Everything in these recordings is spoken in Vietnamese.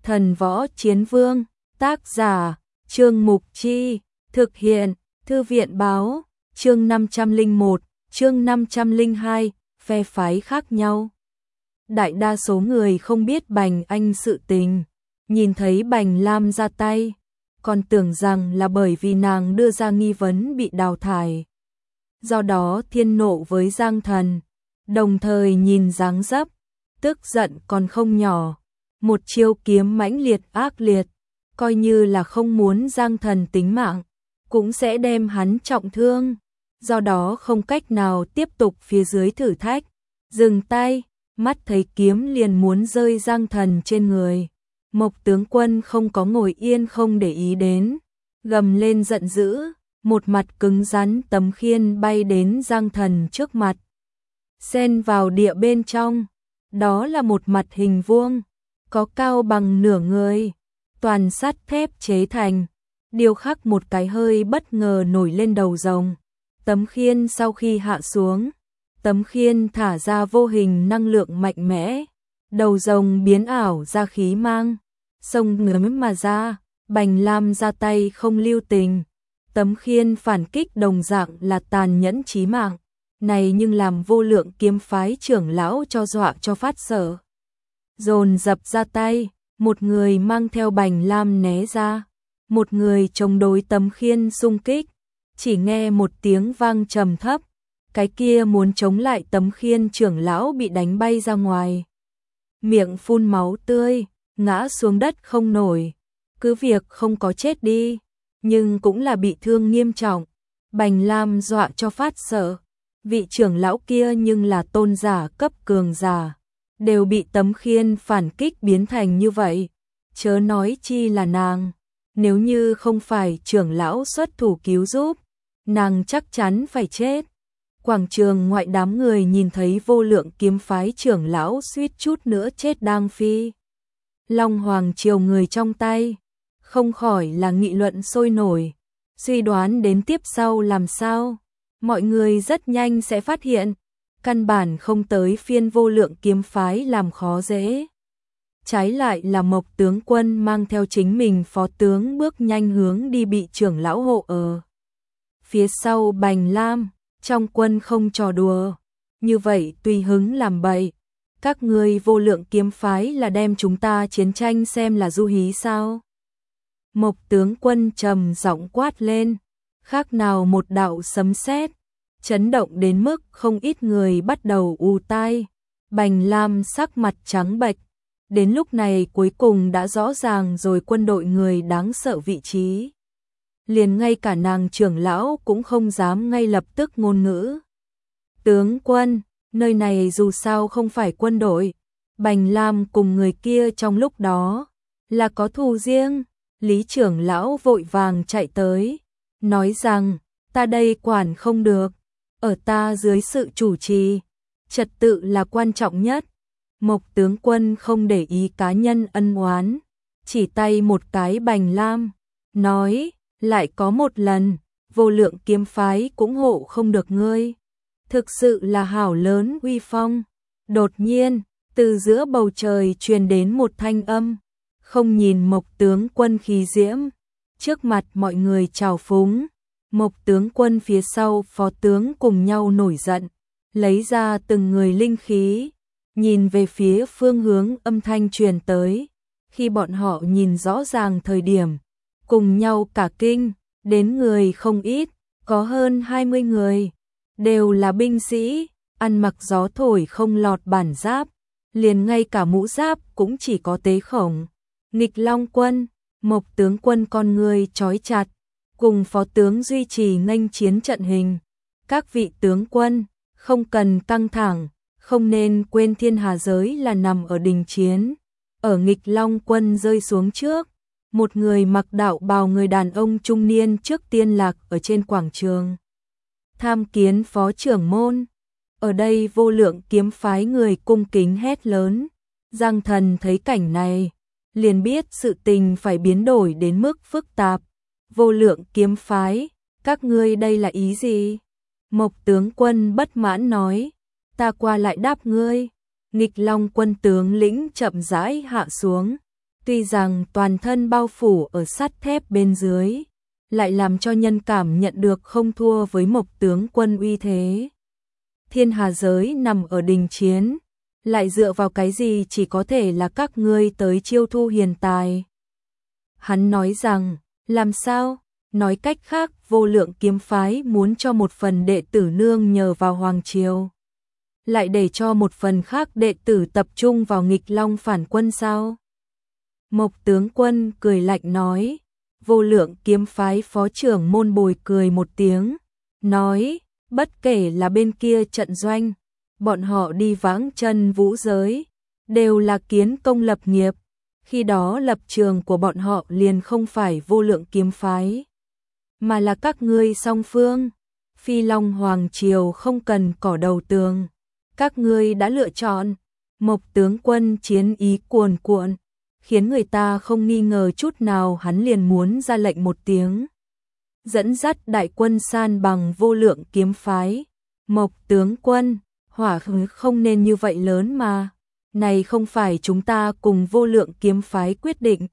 Thần Võ Chiến Vương, tác giả, Trương Mục Chi, thực hiện, Thư viện báo, chương 501, chương 502, phe phái khác nhau. Đại đa số người không biết Bành Anh sự tình, nhìn thấy Bành Lam ra tay, còn tưởng rằng là bởi vì nàng đưa ra nghi vấn bị đào thải. Do đó thiên nộ với Giang Thần, đồng thời nhìn dáng dấp, tức giận còn không nhỏ, một chiêu kiếm mãnh liệt ác liệt, coi như là không muốn Giang Thần tính mạng, cũng sẽ đem hắn trọng thương, do đó không cách nào tiếp tục phía dưới thử thách, dừng tay, mắt thấy kiếm liền muốn rơi Giang Thần trên người. Mộc tướng quân không có ngồi yên không để ý đến, gầm lên giận dữ, một mặt cứng rắn tấm khiên bay đến Giang Thần trước mặt. Xen vào địa bên trong, đó là một mặt hình vuông, có cao bằng nửa người, toàn sắt thép chế thành, điêu khắc một cái hơi bất ngờ nổi lên đầu rồng. Tấm khiên sau khi hạ xuống, tấm khiên thả ra vô hình năng lượng mạnh mẽ, đầu rồng biến ảo ra khí mang, xông ngớm mà ra, Bành Lam ra tay không lưu tình. Tấm khiên phản kích đồng dạng là tàn nhẫn chí mạng, này nhưng làm Vô Lượng kiếm phái trưởng lão cho dọa cho phát sợ. Dồn dập ra tay, một người mang theo Bành Lam né ra, một người chống đối tấm khiên xung kích, chỉ nghe một tiếng vang trầm thấp, cái kia muốn chống lại tấm khiên trưởng lão bị đánh bay ra ngoài. Miệng phun máu tươi, ngã xuống đất không nổi, cứ việc không có chết đi, nhưng cũng là bị thương nghiêm trọng. Bành Lam dọa cho phát sợ, vị trưởng lão kia nhưng là tôn giả cấp cường giả, đều bị tấm khiên phản kích biến thành như vậy, chớ nói chi là nàng, nếu như không phải trưởng lão xuất thủ cứu giúp, nàng chắc chắn phải chết. Quảng trường ngoại đám người nhìn thấy Vô Lượng kiếm phái trưởng lão suýt chút nữa chết đang phi Long Hoàng triều người trong tay, không khỏi là nghị luận sôi nổi, suy đoán đến tiếp sau làm sao. Mọi người rất nhanh sẽ phát hiện, căn bản không tới phiên Vô Lượng kiếm phái làm khó dễ. Trái lại là Mộc tướng quân mang theo chính mình phó tướng bước nhanh hướng đi bị trưởng lão hộ ở phía sau Bành Lam. Trong quân không trò đùa, như vậy tùy hứng làm bậy. Các ngươi Vô Lượng kiếm phái là đem chúng ta chiến tranh xem là du hí sao? Mộc tướng quân trầm giọng quát lên, khác nào một đạo sấm sét, chấn động đến mức không ít người bắt đầu ù tai. Bành Lam sắc mặt trắng bệch, đến lúc này cuối cùng đã rõ ràng rồi quân đội người đáng sợ vị trí. Liền ngay cả nàng trưởng lão cũng không dám ngay lập tức ngôn ngữ. Tướng quân, nơi này dù sao không phải quân đội. Bành Lam cùng người kia trong lúc đó là có thù riêng. Lý trưởng lão vội vàng chạy tới, nói rằng, ta đây quản không được, ở ta dưới sự chủ trì, trật tự là quan trọng nhất. Mộc tướng quân không để ý cá nhân ân oán, chỉ tay một cái Bành Lam, nói, lại có một lần, Vô Lượng kiếm phái cũng hộ không được ngươi. Thực sự là hảo lớn uy phong. Đột nhiên, từ giữa bầu trời truyền đến một thanh âm, không nhìn Mộc tướng quân khí diễm, trước mặt mọi người trào phúng. Mộc tướng quân phía sau phó tướng cùng nhau nổi giận, lấy ra từng người linh khí, nhìn về phía phương hướng âm thanh truyền tới. Khi bọn họ nhìn rõ ràng thời điểm, cùng nhau cả kinh, đến người không ít, có hơn 20 người, đều là binh sĩ, ăn mặc gió thổi không lọt bản giáp, liền ngay cả mũ giáp cũng chỉ có tế khổng. Nghịch Long quân, Mộc tướng quân con người trói chặt, cùng phó tướng duy trì nghênh chiến trận hình. Các vị tướng quân, không cần căng thẳng, không nên quên thiên hà giới là nằm ở đình chiến. Ở Nghịch Long quân rơi xuống trước, một người mặc đạo bào người đàn ông trung niên trước tiên lạc ở trên quảng trường. Tham kiến phó trưởng môn. Ở đây Vô Lượng kiếm phái người cung kính hét lớn. Giang Thần thấy cảnh này, liền biết sự tình phải biến đổi đến mức phức tạp. Vô Lượng kiếm phái, các ngươi đây là ý gì? Mộc tướng quân bất mãn nói, ta qua lại đáp ngươi. Nghịch Long quân tướng lĩnh chậm rãi hạ xuống, Tuy rằng toàn thân bao phủ ở sắt thép bên dưới, lại làm cho nhân cảm nhận được không thua với Mộc tướng quân uy thế. Thiên hà giới nằm ở đình chiến, lại dựa vào cái gì chỉ có thể là các ngươi tới chiêu thu hiền tài. Hắn nói rằng, làm sao? Nói cách khác, Vô Lượng kiếm phái muốn cho một phần đệ tử nương nhờ vào Hoàng Triều, lại để cho một phần khác đệ tử tập trung vào nghịch long phản quân sao? Mộc tướng quân cười lạnh nói. Vô Lượng kiếm phái phó trưởng môn Bồi cười một tiếng, nói, bất kể là bên kia trận doanh, bọn họ đi vãng chân vũ giới, đều là kiến công lập nghiệp, khi đó lập trường của bọn họ liền không phải Vô Lượng kiếm phái, mà là các ngươi song phương. Phi Long Hoàng Triều không cần cỏ đầu tường, các ngươi đã lựa chọn. Mộc tướng quân chiến ý cuồn cuộn, khiến người ta không nghi ngờ chút nào hắn liền muốn ra lệnh một tiếng, dẫn dắt đại quân san bằng Vô Lượng kiếm phái. Mộc tướng quân, hỏa khí không nên như vậy lớn mà, này không phải chúng ta cùng Vô Lượng kiếm phái quyết định,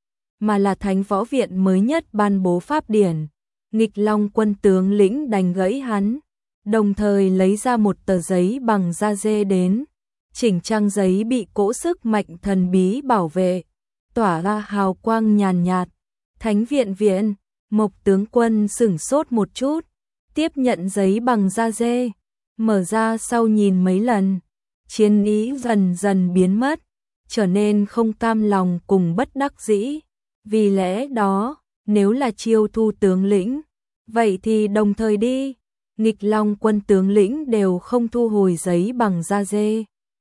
mà là Thánh Võ Viện mới nhất ban bố pháp điển. Nghịch Long quân tướng lĩnh đành gãy hắn, đồng thời lấy ra một tờ giấy bằng da dê đến. Chỉnh trang giấy bị cỗ sức mạnh thần bí bảo vệ, tỏa ra hào quang nhàn nhạt. Thánh viện viện, Mộc tướng quân sửng sốt một chút, tiếp nhận giấy bằng da dê, mở ra sau nhìn mấy lần, chiến ý dần dần biến mất, trở nên không cam lòng cùng bất đắc dĩ. Vì lẽ đó, nếu là chiêu thu tướng lĩnh, vậy thì đồng thời đi. Nghịch Long quân tướng lĩnh đều không thu hồi giấy bằng da dê,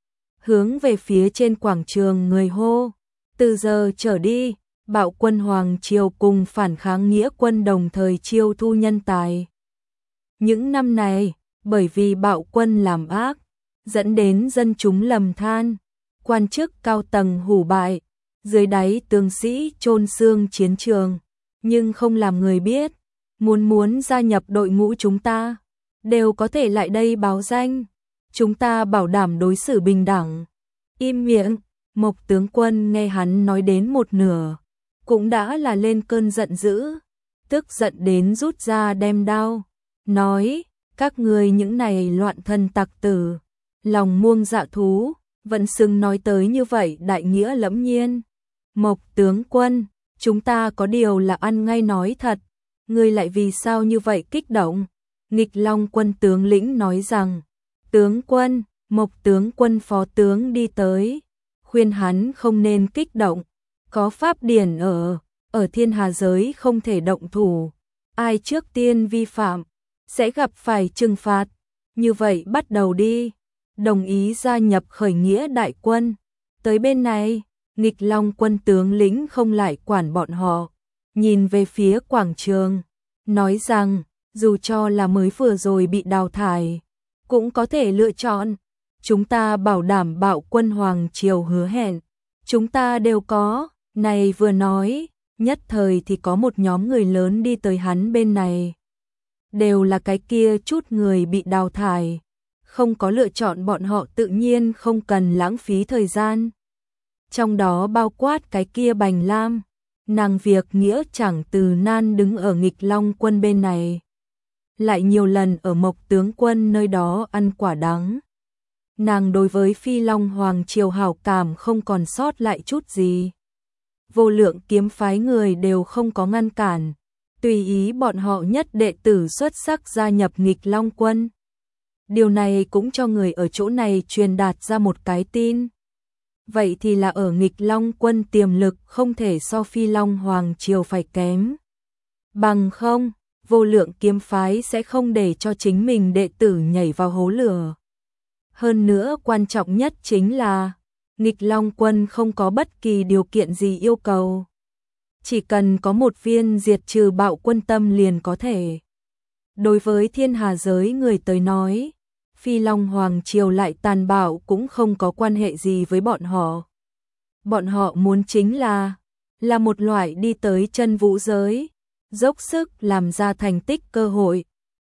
hướng về phía trên quảng trường người hô, từ giờ trở đi, Bạo quân Hoàng Triều cùng phản kháng nghĩa quân đồng thời chiêu thu nhân tài. Những năm này, bởi vì Bạo quân làm ác, dẫn đến dân chúng lầm than, quan chức cao tầng hủ bại, dưới đáy tướng sĩ chôn xương chiến trường, nhưng không làm người biết, muốn gia nhập đội ngũ chúng ta, đều có thể lại đây báo danh. Chúng ta bảo đảm đối xử bình đẳng. Im miệng. Mộc tướng quân nghe hắn nói đến một nửa, cũng đã là lên cơn giận dữ, tức giận đến rút ra đem đao, nói, các ngươi những này loạn thân tặc tử, lòng muông dạ thú, vẫn xưng nói tới như vậy đại nghĩa lẫm nhiên. Mộc tướng quân, chúng ta có điều là ăn ngay nói thật, ngươi lại vì sao như vậy kích động? Nghịch Long quân tướng lĩnh nói rằng, tướng quân, Mộc tướng quân phó tướng đi tới, khuyên hắn không nên kích động, có pháp điển ở thiên hà giới không thể động thủ, ai trước tiên vi phạm, sẽ gặp phải trừng phạt, như vậy bắt đầu đi, đồng ý gia nhập khởi nghĩa đại quân. Tới bên này, Nghịch Long quân tướng lĩnh không lại quản bọn họ, nhìn về phía quảng trường, nói rằng, dù cho là mới vừa rồi bị đào thải, cũng có thể lựa chọn. Chúng ta bảo đảm Bạo quân Hoàng Triều hứa hẹn, chúng ta đều có. Này vừa nói, nhất thời thì có một nhóm người lớn đi tới hắn bên này. Đều là cái kia chút người bị đào thải, không có lựa chọn bọn họ tự nhiên không cần lãng phí thời gian. Trong đó bao quát cái kia Bành Lam, nàng việc nghĩa chẳng từ nan đứng ở Nghịch Long quân bên này. Lại nhiều lần ở Mộc tướng quân nơi đó ăn quả đắng. Nàng đối với Phi Long Hoàng Triều hảo cảm không còn sót lại chút gì. Vô Lượng kiếm phái người đều không có ngăn cản, tùy ý bọn họ nhất đệ tử xuất sắc gia nhập Nghịch Long quân. Điều này cũng cho người ở chỗ này truyền đạt ra một cái tin. Vậy thì là ở Nghịch Long quân tiềm lực không thể so Phi Long Hoàng Triều phải kém. Bằng không, Vô Lượng kiếm phái sẽ không để cho chính mình đệ tử nhảy vào hố lửa. Hơn nữa quan trọng nhất chính là, Nghịch Long quân không có bất kỳ điều kiện gì yêu cầu. Chỉ cần có một viên diệt trừ bạo quân tâm liền có thể. Đối với thiên hà giới người tới nói, Phi Long Hoàng Triều lại tàn bạo cũng không có quan hệ gì với bọn họ. Bọn họ muốn chính là một loại đi tới chân vũ giới, dốc sức làm ra thành tích cơ hội.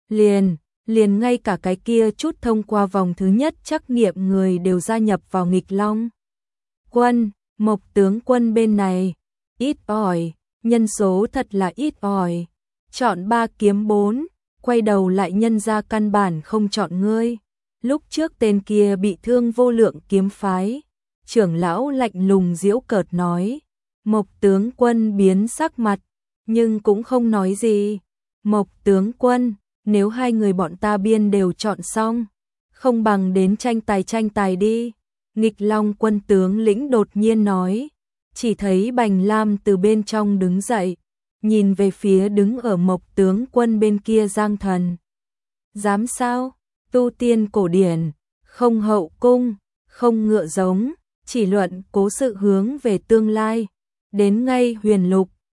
Liền ngay cả cái kia chút thông qua vòng thứ nhất trắc nghiệm người đều gia nhập vào Nghịch Long quân. Mộc tướng quân bên này, ít ỏi, nhân số thật là ít ỏi. Chọn 3 kiếm 4, quay đầu lại nhân ra căn bản không chọn ngươi. Lúc trước tên kia bị thương vô lượng kiếm phái. Trưởng lão lạnh lùng giễu cợt nói. Mộc tướng quân biến sắc mặt, nhưng cũng không nói gì. Mộc tướng quân, nếu hai người bọn ta biên đều chọn xong, không bằng đến tranh tài đi. Nghịch Long quân tướng lĩnh đột nhiên nói. Chỉ thấy Bành Lam từ bên trong đứng dậy, nhìn về phía đứng ở Mộc tướng quân bên kia Giang Thần. Dám sao? Tu tiên cổ điển, không hậu cung, không ngựa giống, chỉ luận cố sự hướng về tương lai. Đến ngay Huyền Lục,